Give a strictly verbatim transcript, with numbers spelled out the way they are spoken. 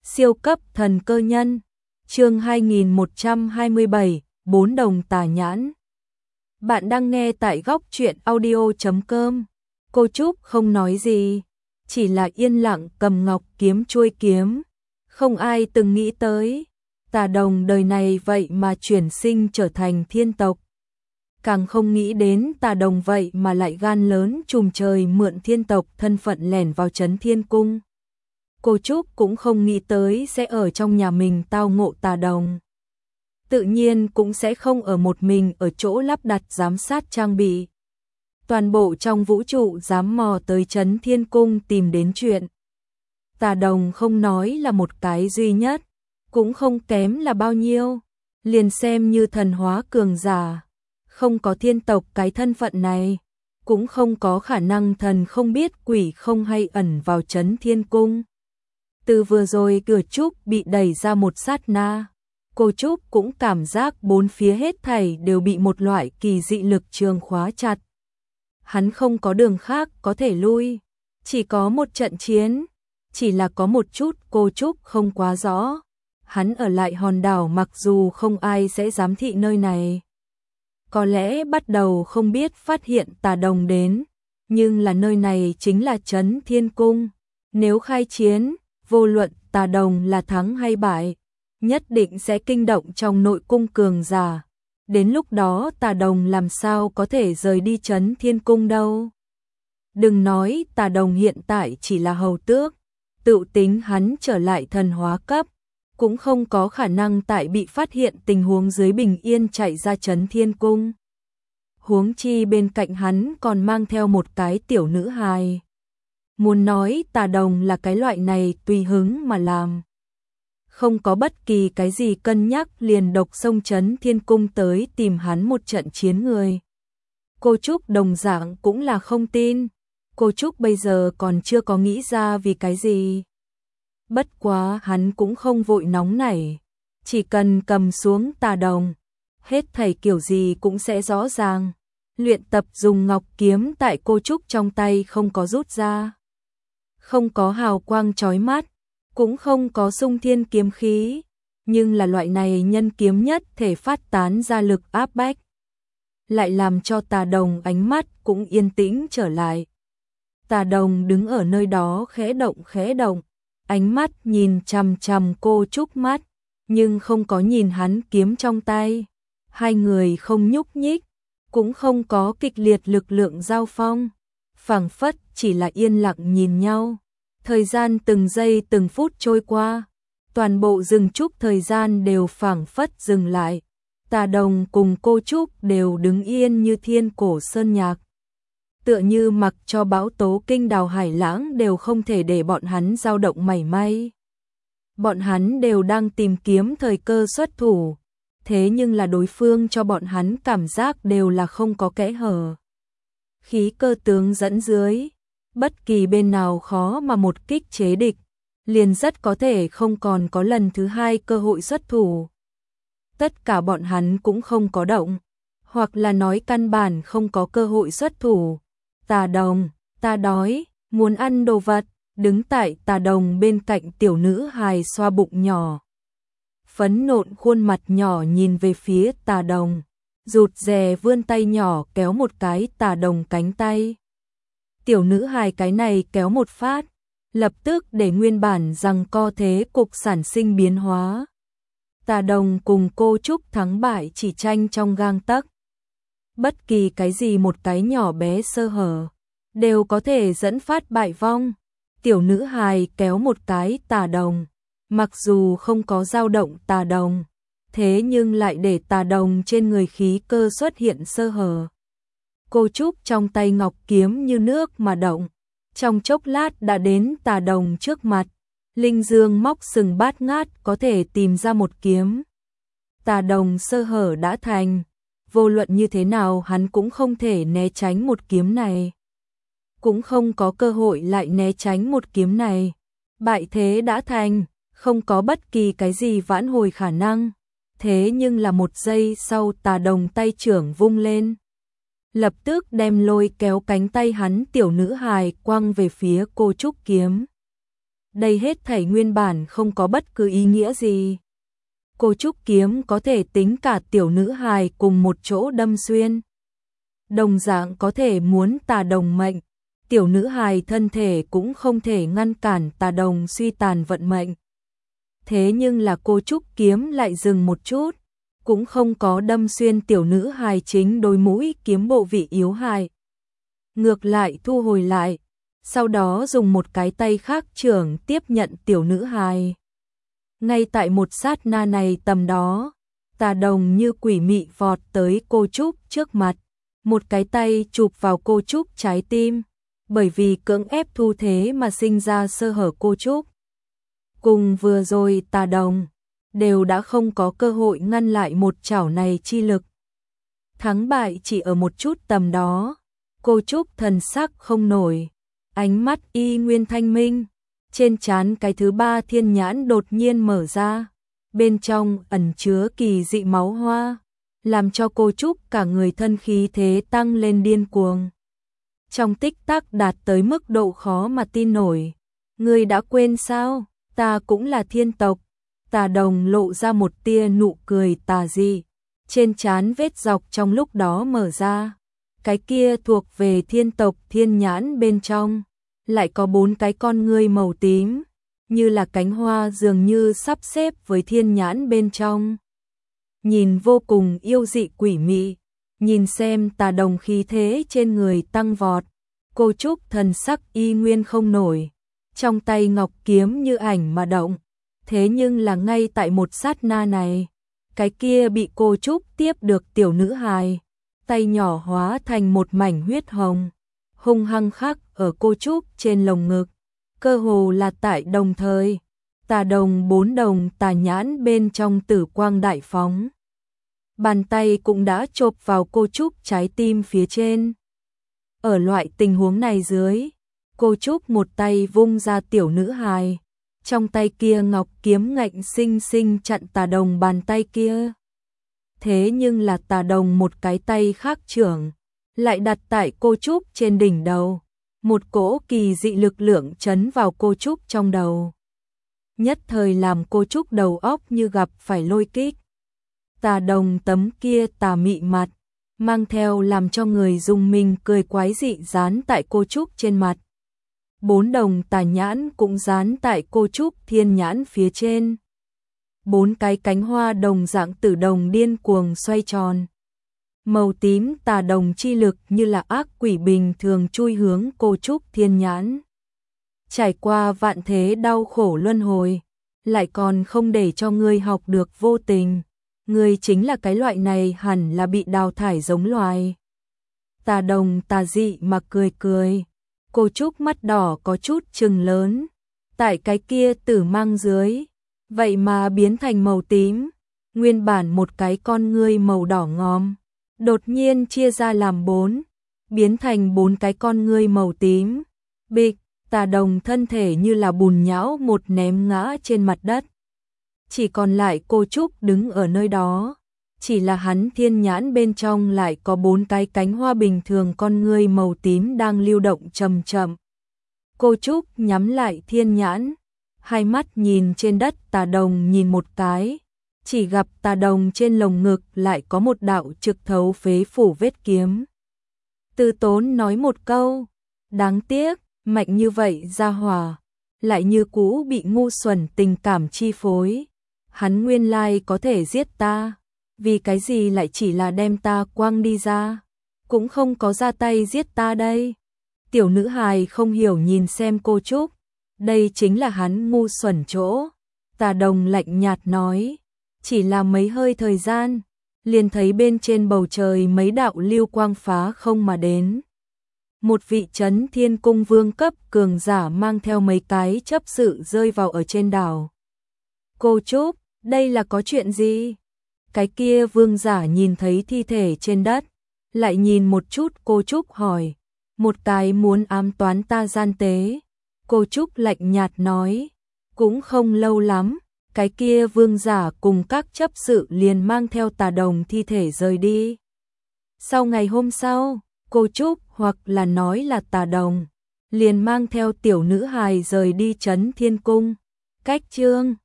Siêu cấp thần cơ nhân, chương hai nghìn một trăm hai mươi bảy, bốn đồng tà nhãn. Bạn đang nghe tại góc truyện audio chấm com. Cô Trúc không nói gì, chỉ là yên lặng cầm ngọc kiếm chuôi kiếm. Không ai từng nghĩ tới, Tà Đồng đời này vậy mà chuyển sinh trở thành thiên tộc. Càng không nghĩ đến Tà Đồng vậy mà lại gan lớn trùm trời mượn thiên tộc thân phận lẻn vào Trấn Thiên Cung. Cô Trúc cũng không nghĩ tới sẽ ở trong nhà mình tao ngộ Tà Đồng. Tự nhiên cũng sẽ không ở một mình ở chỗ lắp đặt giám sát trang bị. Toàn bộ trong vũ trụ dám mò tới Trấn Thiên Cung tìm đến chuyện. Tà Đồng không nói là một cái duy nhất, cũng không kém là bao nhiêu, liền xem như thần hóa cường giả. Không có thiên tộc cái thân phận này, cũng không có khả năng thần không biết quỷ không hay ẩn vào Trấn Thiên Cung. Từ vừa rồi cửa Trúc bị đẩy ra một sát na, cô Trúc cũng cảm giác bốn phía hết thảy đều bị một loại kỳ dị lực trường khóa chặt. Hắn không có đường khác có thể lui, chỉ có một trận chiến, chỉ là có một chút cô Trúc không quá rõ. Hắn ở lại hòn đảo mặc dù không ai sẽ giám thị nơi này. Có lẽ bắt đầu không biết phát hiện Tà Đồng đến, nhưng là nơi này chính là Trấn Thiên Cung. Nếu khai chiến, vô luận Tà Đồng là thắng hay bại, nhất định sẽ kinh động trong nội cung cường giả. Đến lúc đó Tà Đồng làm sao có thể rời đi Trấn Thiên Cung đâu. Đừng nói Tà Đồng hiện tại chỉ là hầu tước, tự tính hắn trở lại thần hóa cấp, cũng không có khả năng tại bị phát hiện tình huống dưới bình yên chạy ra Trấn Thiên Cung. Huống chi bên cạnh hắn còn mang theo một cái tiểu nữ hài. Muốn nói Tà Đồng là cái loại này tùy hứng mà làm. Không có bất kỳ cái gì cân nhắc liền độc xông Trấn Thiên Cung tới tìm hắn một trận chiến người. Cô Trúc đồng dạng cũng là không tin. Cô Trúc bây giờ còn chưa có nghĩ ra vì cái gì. Bất quá hắn cũng không vội nóng nảy. Chỉ cần cầm xuống Tà Đồng, hết thảy kiểu gì cũng sẽ rõ ràng. Luyện tập dùng ngọc kiếm tại cô Trúc trong tay không có rút ra. Không có hào quang chói mắt, cũng không có sung thiên kiếm khí, nhưng là loại này nhân kiếm nhất thể phát tán ra lực áp bách, lại làm cho Tà Đồng ánh mắt cũng yên tĩnh trở lại. Tà Đồng đứng ở nơi đó khẽ động khẽ động, ánh mắt nhìn chằm chằm cô Trúc mắt, nhưng không có nhìn hắn kiếm trong tay. Hai người không nhúc nhích, cũng không có kịch liệt lực lượng giao phong, phảng phất chỉ là yên lặng nhìn nhau. Thời gian từng giây từng phút trôi qua, toàn bộ rừng trúc thời gian đều phảng phất dừng lại. Tà Đồng cùng cô Trúc đều đứng yên như thiên cổ sơn nhạc. Tựa như mặc cho bão tố kinh đào hải lãng đều không thể để bọn hắn dao động mảy may. Bọn hắn đều đang tìm kiếm thời cơ xuất thủ, thế nhưng là đối phương cho bọn hắn cảm giác đều là không có kẽ hở. Khí cơ tướng dẫn dưới, bất kỳ bên nào khó mà một kích chế địch, liền rất có thể không còn có lần thứ hai cơ hội xuất thủ. Tất cả bọn hắn cũng không có động, hoặc là nói căn bản không có cơ hội xuất thủ. Tà Đồng, ta đói, muốn ăn đồ vật, đứng tại Tà Đồng bên cạnh tiểu nữ hài xoa bụng nhỏ. Phấn nộn khuôn mặt nhỏ nhìn về phía Tà Đồng, rụt rè vươn tay nhỏ kéo một cái Tà Đồng cánh tay. Tiểu nữ hài cái này kéo một phát, lập tức để nguyên bản rằng co thế cục sản sinh biến hóa. Tà Đồng cùng cô Trúc thắng bại chỉ tranh trong gang tấc. Bất kỳ cái gì một cái nhỏ bé sơ hở, đều có thể dẫn phát bại vong. Tiểu nữ hài kéo một cái Tà Đồng, mặc dù không có dao động Tà Đồng, thế nhưng lại để Tà Đồng trên người khí cơ xuất hiện sơ hở. Cô Trúc trong tay ngọc kiếm như nước mà động, trong chốc lát đã đến Tà Đồng trước mặt. Linh dương móc sừng bát ngát có thể tìm ra một kiếm. Tà Đồng sơ hở đã thành, vô luận như thế nào hắn cũng không thể né tránh một kiếm này. Cũng không có cơ hội lại né tránh một kiếm này. Bại thế đã thành, không có bất kỳ cái gì vãn hồi khả năng. Thế nhưng là một giây sau Tà Đồng tay trưởng vung lên, lập tức đem lôi kéo cánh tay hắn tiểu nữ hài quăng về phía cô Trúc kiếm. đây hết thảy nguyên bản không có bất cứ ý nghĩa gì. Cô Trúc kiếm có thể tính cả tiểu nữ hài cùng một chỗ đâm xuyên. Đồng dạng có thể muốn Tà Đồng mệnh, tiểu nữ hài thân thể cũng không thể ngăn cản Tà Đồng suy tàn vận mệnh. Thế nhưng là cô Trúc kiếm lại dừng một chút, cũng không có đâm xuyên tiểu nữ hài chính đôi mũi kiếm bộ vị yếu hại. Ngược lại thu hồi lại, sau đó dùng một cái tay khác trưởng tiếp nhận tiểu nữ hài. Ngay tại một sát na này tầm đó, Tà Đồng như quỷ mị vọt tới cô Trúc trước mặt, một cái tay chụp vào cô Trúc trái tim, bởi vì cưỡng ép thu thế mà sinh ra sơ hở cô Trúc. Cùng vừa rồi Tà Đồng đều đã không có cơ hội ngăn lại một chảo này chi lực. Thắng bại chỉ ở một chút tầm đó, cô Trúc thần sắc không nổi, ánh mắt y nguyên thanh minh, trên trán cái thứ ba thiên nhãn đột nhiên mở ra, bên trong ẩn chứa kỳ dị máu hoa, làm cho cô Trúc cả người thân khí thế tăng lên điên cuồng. Trong tích tắc đạt tới mức độ khó mà tin nổi. Ngươi đã quên sao? Ta cũng là thiên tộc. Tà Đồng lộ ra một tia nụ cười tà dị, trên trán vết dọc trong lúc đó mở ra. Cái kia thuộc về thiên tộc thiên nhãn bên trong, lại có bốn cái con ngươi màu tím, như là cánh hoa dường như sắp xếp với thiên nhãn bên trong. Nhìn vô cùng yêu dị quỷ mị, nhìn xem Tà Đồng khí thế trên người tăng vọt, cô Trúc thần sắc y nguyên không nổi, trong tay ngọc kiếm như ảnh mà động. Thế nhưng là ngay tại một sát na này, cái kia bị cô Trúc tiếp được tiểu nữ hài, tay nhỏ hóa thành một mảnh huyết hồng, hung hăng khắc ở cô Trúc trên lồng ngực, cơ hồ là tại đồng thời. Tà Đồng bốn đồng tà nhãn bên trong tử quang đại phóng, bàn tay cũng đã chộp vào cô Trúc trái tim phía trên. Ở loại tình huống này dưới, cô Trúc một tay vung ra tiểu nữ hài, trong tay kia ngọc kiếm ngạnh sinh sinh chặn Tà Đồng bàn tay kia. Thế nhưng là Tà Đồng một cái tay khác trưởng, lại đặt tại cô Trúc trên đỉnh đầu, một cỗ kỳ dị lực lượng chấn vào cô Trúc trong đầu. Nhất thời làm cô Trúc đầu óc như gặp phải lôi kích. Tà Đồng tấm kia tà mị mặt, mang theo làm cho người dùng mình cười quái dị dán tại cô Trúc trên mặt. Bốn đồng tà nhãn cũng dán tại cô Trúc thiên nhãn phía trên. Bốn cái cánh hoa đồng dạng tử đồng điên cuồng xoay tròn. Màu tím tà đồng chi lực như là ác quỷ bình thường chui hướng cô Trúc thiên nhãn. Trải qua vạn thế đau khổ luân hồi, lại còn không để cho ngươi học được vô tình. Ngươi chính là cái loại này hẳn là bị đào thải giống loài. Tà Đồng tà dị mà cười cười. Cô Trúc mắt đỏ có chút trừng lớn, tại cái kia tử mang dưới, vậy mà biến thành màu tím, nguyên bản một cái con ngươi màu đỏ ngòm, đột nhiên chia ra làm bốn, biến thành bốn cái con ngươi màu tím. Bịch, Tà Đồng thân thể như là bùn nhão một ném ngã trên mặt đất. Chỉ còn lại cô Trúc đứng ở nơi đó, chỉ là hắn thiên nhãn bên trong lại có bốn cái cánh hoa bình thường con ngươi màu tím đang lưu động chậm chậm. Cô Trúc nhắm lại thiên nhãn, hai mắt nhìn trên đất Tà Đồng nhìn một cái, chỉ gặp Tà Đồng trên lồng ngực lại có một đạo trực thấu phế phủ vết kiếm. Từ Tốn nói một câu, đáng tiếc, mạnh như vậy ra hỏa, lại như cũ bị ngu xuẩn tình cảm chi phối. Hắn nguyên lai có thể giết ta, vì cái gì lại chỉ là đem ta quăng đi ra, cũng không có ra tay giết ta đây. Tiểu nữ hài không hiểu nhìn xem cô Trúc, đây chính là hắn ngu xuẩn chỗ. Tà Đồng lạnh nhạt nói, chỉ là mấy hơi thời gian, liền thấy bên trên bầu trời mấy đạo lưu quang phá không mà đến. Một vị trấn thiên cung vương cấp cường giả mang theo mấy cái chấp sự rơi vào ở trên đảo. Cô Trúc, đây là có chuyện gì? Cái kia vương giả nhìn thấy thi thể trên đất, lại nhìn một chút cô Trúc hỏi, một cái muốn ám toán ta gian tế. Cô Trúc lạnh nhạt nói, cũng không lâu lắm, cái kia vương giả cùng các chấp sự liền mang theo Tà Đồng thi thể rời đi. Sau ngày hôm sau, cô Trúc hoặc là nói là Tà Đồng, liền mang theo tiểu nữ hài rời đi trấn Thiên Cung. Cách chương